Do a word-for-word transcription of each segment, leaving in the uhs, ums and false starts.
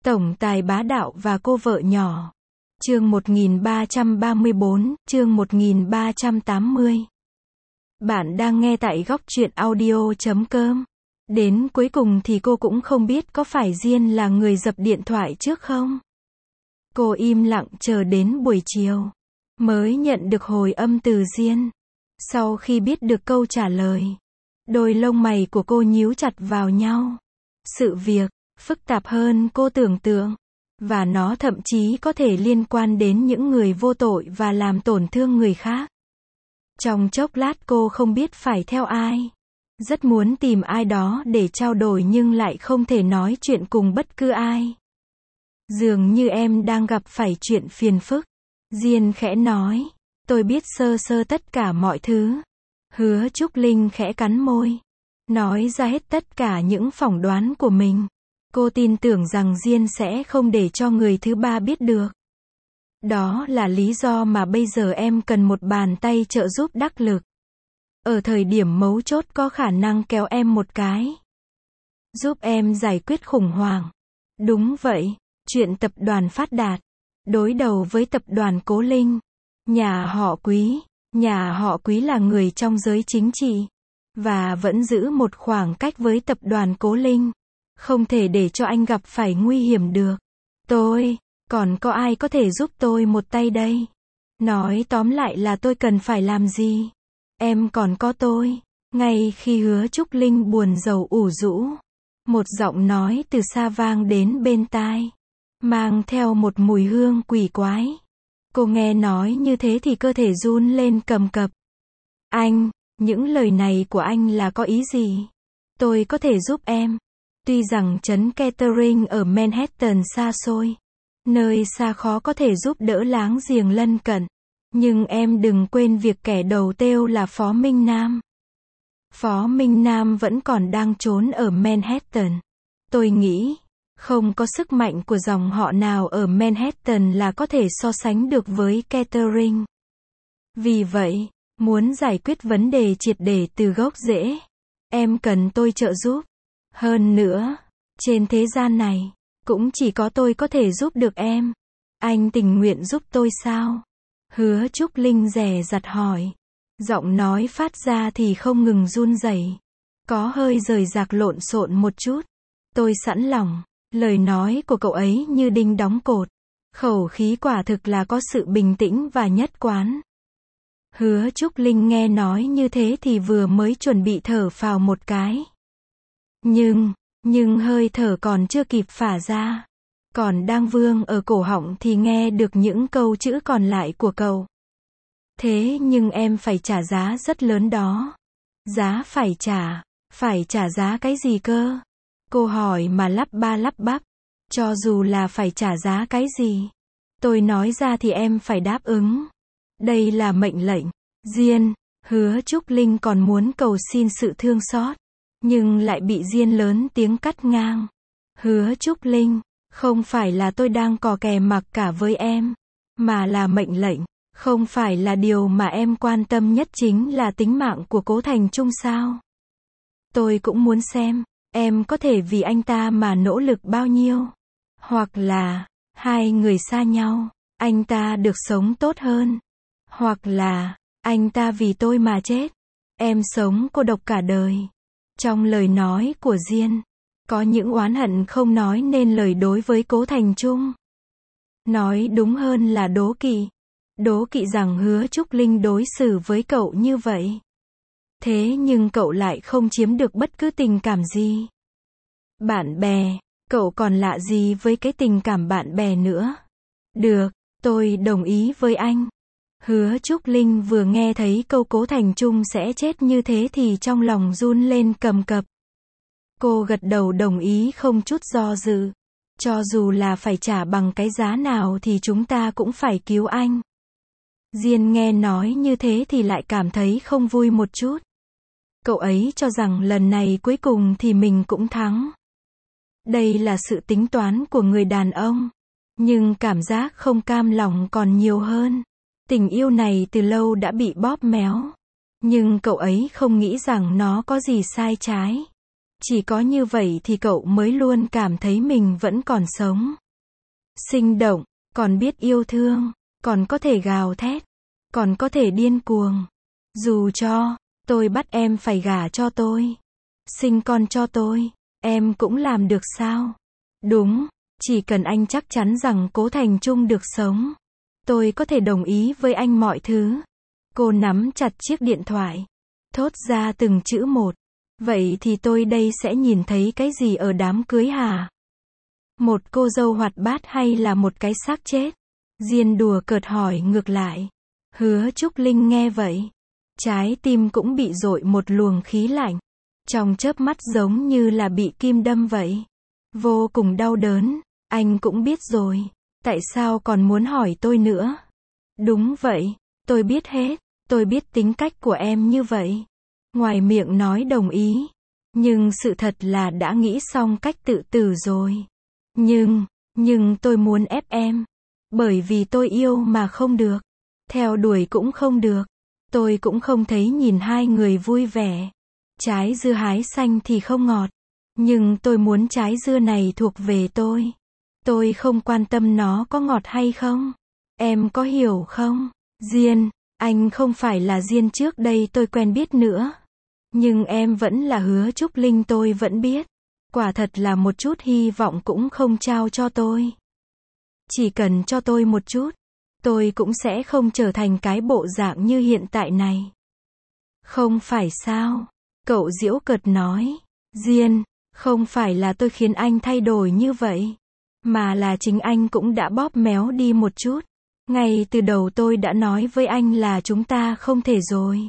Tổng tài bá đạo và cô vợ nhỏ. Chương một nghìn ba trăm ba mươi bốn, chương một nghìn ba trăm tám mươi. Bạn đang nghe tại góc truyện audio chấm com. Đến cuối cùng thì cô cũng không biết có phải Diên là người dập điện thoại trước không. Cô im lặng chờ đến buổi chiều, mới nhận được hồi âm từ Diên. Sau khi biết được câu trả lời, đôi lông mày của cô nhíu chặt vào nhau. Sự việc phức tạp hơn cô tưởng tượng, và nó thậm chí có thể liên quan đến những người vô tội và làm tổn thương người khác. Trong chốc lát cô không biết phải theo ai. Rất muốn tìm ai đó để trao đổi nhưng lại không thể nói chuyện cùng bất cứ ai. Dường như em đang gặp phải chuyện phiền phức. Diên khẽ nói. Tôi biết sơ sơ tất cả mọi thứ. Hứa Trúc Linh khẽ cắn môi, nói ra hết tất cả những phỏng đoán của mình. Cô tin tưởng rằng Diên sẽ không để cho người thứ ba biết được. Đó là lý do mà bây giờ em cần một bàn tay trợ giúp đắc lực. Ở thời điểm mấu chốt có khả năng kéo em một cái. Giúp em giải quyết khủng hoảng. Đúng vậy, chuyện tập đoàn Phát Đạt đối đầu với tập đoàn Cố Linh. Nhà họ Quý, nhà họ Quý là người trong giới chính trị, và vẫn giữ một khoảng cách với tập đoàn Cố Linh. Không thể để cho anh gặp phải nguy hiểm được. Tôi, còn có ai có thể giúp tôi một tay đây? Nói tóm lại là tôi cần phải làm gì? Em còn có tôi. Ngay khi Hứa Trúc Linh buồn rầu ủ rũ, một giọng nói từ xa vang đến bên tai, mang theo một mùi hương quỷ quái. Cô nghe nói như thế thì cơ thể run lên cầm cập. Anh, những lời này của anh là có ý gì? Tôi có thể giúp em. Tuy rằng trấn Kettering ở Manhattan xa xôi, nơi xa khó có thể giúp đỡ láng giềng lân cận, nhưng em đừng quên việc kẻ đầu têu là Phó Minh Nam. Phó Minh Nam vẫn còn đang trốn ở Manhattan. Tôi nghĩ, không có sức mạnh của dòng họ nào ở Manhattan là có thể so sánh được với Kettering. Vì vậy, muốn giải quyết vấn đề triệt để từ gốc rễ, em cần tôi trợ giúp. Hơn nữa, trên thế gian này, cũng chỉ có tôi có thể giúp được em. Anh tình nguyện giúp tôi sao? Hứa Trúc Linh dè dặt hỏi. Giọng nói phát ra thì không ngừng run rẩy, có hơi rời rạc lộn xộn một chút. Tôi sẵn lòng. Lời nói của cậu ấy như đinh đóng cột. Khẩu khí quả thực là có sự bình tĩnh và nhất quán. Hứa Trúc Linh nghe nói như thế thì vừa mới chuẩn bị thở phào một cái. Nhưng, nhưng hơi thở còn chưa kịp phả ra, còn đang vương ở cổ họng thì nghe được những câu chữ còn lại của cậu. Thế nhưng em phải trả giá rất lớn đó. Giá phải trả, phải trả giá cái gì cơ? Cô hỏi mà lắp ba lắp bắp. Cho dù là phải trả giá cái gì, tôi nói ra thì em phải đáp ứng. Đây là mệnh lệnh. Diên, Hứa Trúc Linh còn muốn cầu xin sự thương xót, nhưng lại bị Diên lớn tiếng cắt ngang. Hứa Trúc Linh, không phải là tôi đang cò kè mặc cả với em, mà là mệnh lệnh. Không phải là điều mà em quan tâm nhất chính là tính mạng của Cố Thành Trung sao? Tôi cũng muốn xem, em có thể vì anh ta mà nỗ lực bao nhiêu. Hoặc là, hai người xa nhau, anh ta được sống tốt hơn. Hoặc là, anh ta vì tôi mà chết. Em sống cô độc cả đời. Trong lời nói của Diên, có những oán hận không nói nên lời đối với Cố Thành Trung. Nói đúng hơn là đố kỵ. Đố kỵ rằng Hứa Trúc Linh đối xử với cậu như vậy. Thế nhưng cậu lại không chiếm được bất cứ tình cảm gì. Bạn bè, cậu còn lạ gì với cái tình cảm bạn bè nữa? Được, tôi đồng ý với anh. Hứa Trúc Linh vừa nghe thấy câu Cố Thành Trung sẽ chết như thế thì trong lòng run lên cầm cập. Cô gật đầu đồng ý không chút do dự. Cho dù là phải trả bằng cái giá nào thì chúng ta cũng phải cứu anh. Diên nghe nói như thế thì lại cảm thấy không vui một chút. Cậu ấy cho rằng lần này cuối cùng thì mình cũng thắng. Đây là sự tính toán của người đàn ông. Nhưng cảm giác không cam lòng còn nhiều hơn. Tình yêu này từ lâu đã bị bóp méo. Nhưng cậu ấy không nghĩ rằng nó có gì sai trái. Chỉ có như vậy thì cậu mới luôn cảm thấy mình vẫn còn sống. Sinh động, còn biết yêu thương, còn có thể gào thét, còn có thể điên cuồng. Dù cho tôi bắt em phải gả cho tôi, sinh con cho tôi, em cũng làm được sao? Đúng, chỉ cần anh chắc chắn rằng Cố Thành Trung được sống, tôi có thể đồng ý với anh mọi thứ. Cô nắm chặt chiếc điện thoại, thốt ra từng chữ một. Vậy thì tôi đây sẽ nhìn thấy cái gì ở đám cưới hả? Một cô dâu hoạt bát hay là một cái xác chết? Diên đùa cợt hỏi ngược lại. Hứa Trúc Linh nghe vậy, trái tim cũng bị dội một luồng khí lạnh. Trong chớp mắt giống như là bị kim đâm vậy. Vô cùng đau đớn. Anh cũng biết rồi. Tại sao còn muốn hỏi tôi nữa? Đúng vậy, tôi biết hết. Tôi biết tính cách của em như vậy. Ngoài miệng nói đồng ý. Nhưng sự thật là đã nghĩ xong cách tự tử rồi. Nhưng, nhưng tôi muốn ép em. Bởi vì tôi yêu mà không được. Theo đuổi cũng không được. Tôi cũng không thấy nhìn hai người vui vẻ. Trái dưa hái xanh thì không ngọt. Nhưng tôi muốn trái dưa này thuộc về tôi. Tôi không quan tâm nó có ngọt hay không. Em có hiểu không? Diên, anh không phải là Diên trước đây tôi quen biết nữa. Nhưng em vẫn là Hứa Trúc Linh tôi vẫn biết. Quả thật là một chút hy vọng cũng không trao cho tôi. Chỉ cần cho tôi một chút, tôi cũng sẽ không trở thành cái bộ dạng như hiện tại này. Không phải sao? Cậu giễu cợt nói. Diên, không phải là tôi khiến anh thay đổi như vậy. Mà là chính anh cũng đã bóp méo đi một chút. Ngay từ đầu tôi đã nói với anh là chúng ta không thể rồi.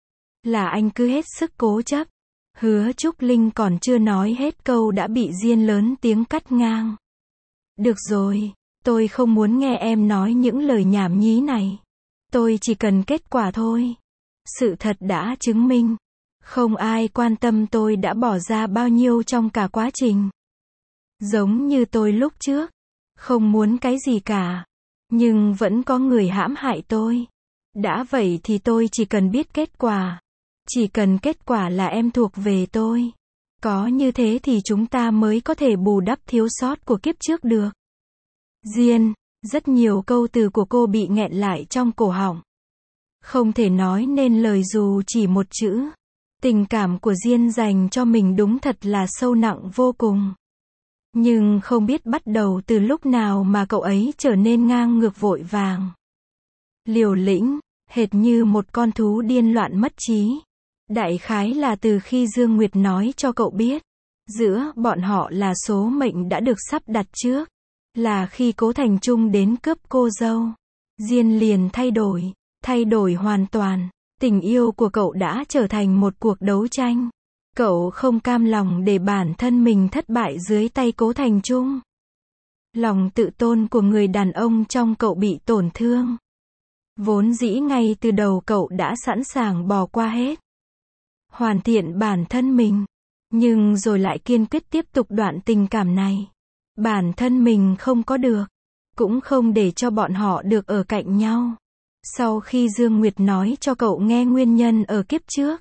Là anh cứ hết sức cố chấp. Hứa Trúc Linh còn chưa nói hết câu đã bị Diên lớn tiếng cắt ngang. Được rồi, tôi không muốn nghe em nói những lời nhảm nhí này. Tôi chỉ cần kết quả thôi. Sự thật đã chứng minh. Không ai quan tâm tôi đã bỏ ra bao nhiêu trong cả quá trình. Giống như tôi lúc trước. Không muốn cái gì cả. Nhưng vẫn có người hãm hại tôi. Đã vậy thì tôi chỉ cần biết kết quả. Chỉ cần kết quả là em thuộc về tôi. Có như thế thì chúng ta mới có thể bù đắp thiếu sót của kiếp trước được. Diên, rất nhiều câu từ của cô bị nghẹn lại trong cổ họng. Không thể nói nên lời dù chỉ một chữ. Tình cảm của Diên dành cho mình đúng thật là sâu nặng vô cùng. Nhưng không biết bắt đầu từ lúc nào mà cậu ấy trở nên ngang ngược vội vàng. Liều lĩnh, hệt như một con thú điên loạn mất trí. Đại khái là từ khi Dương Nguyệt nói cho cậu biết, giữa bọn họ là số mệnh đã được sắp đặt trước. Là khi Cố Thành Trung đến cướp cô dâu, Diên liền thay đổi, thay đổi hoàn toàn. Tình yêu của cậu đã trở thành một cuộc đấu tranh. Cậu không cam lòng để bản thân mình thất bại dưới tay Cố Thành Trung. Lòng tự tôn của người đàn ông trong cậu bị tổn thương. Vốn dĩ ngay từ đầu cậu đã sẵn sàng bỏ qua hết. Hoàn thiện bản thân mình. Nhưng rồi lại kiên quyết tiếp tục đoạn tình cảm này. Bản thân mình không có được. Cũng không để cho bọn họ được ở cạnh nhau. Sau khi Dương Nguyệt nói cho cậu nghe nguyên nhân ở kiếp trước.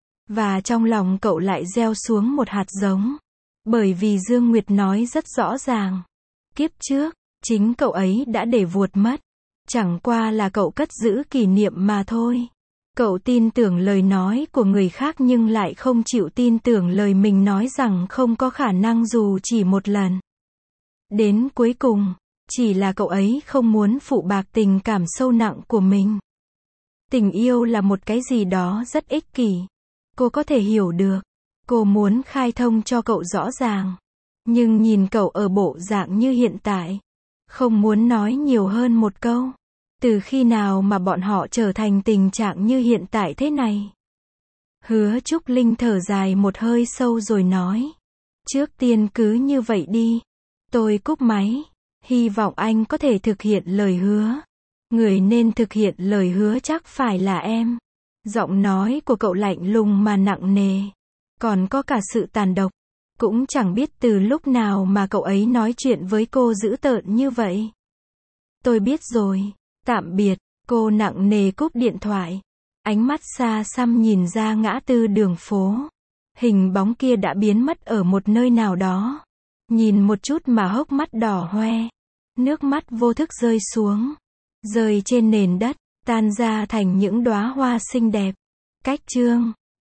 Và trong lòng cậu lại gieo xuống một hạt giống. Bởi vì Dương Nguyệt nói rất rõ ràng. Kiếp trước, chính cậu ấy đã để vuột mất. Chẳng qua là cậu cất giữ kỷ niệm mà thôi. Cậu tin tưởng lời nói của người khác nhưng lại không chịu tin tưởng lời mình nói rằng không có khả năng dù chỉ một lần. Đến cuối cùng, chỉ là cậu ấy không muốn phụ bạc tình cảm sâu nặng của mình. Tình yêu là một cái gì đó rất ích kỷ. Cô có thể hiểu được. Cô muốn khai thông cho cậu rõ ràng. Nhưng nhìn cậu ở bộ dạng như hiện tại. Không muốn nói nhiều hơn một câu. Từ khi nào mà bọn họ trở thành tình trạng như hiện tại thế này? Hứa Trúc Linh thở dài một hơi sâu rồi nói. Trước tiên cứ như vậy đi. Tôi cúp máy. Hy vọng anh có thể thực hiện lời hứa. Người nên thực hiện lời hứa chắc phải là em. Giọng nói của cậu lạnh lùng mà nặng nề. Còn có cả sự tàn độc. Cũng chẳng biết từ lúc nào mà cậu ấy nói chuyện với cô dữ tợn như vậy. Tôi biết rồi. Tạm biệt. Cô nặng nề cúp điện thoại. Ánh mắt xa xăm nhìn ra ngã tư đường phố. Hình bóng kia đã biến mất ở một nơi nào đó. Nhìn một chút mà hốc mắt đỏ hoe. Nước mắt vô thức rơi xuống. Rơi trên nền đất, tan ra thành những đóa hoa xinh đẹp. Cách chương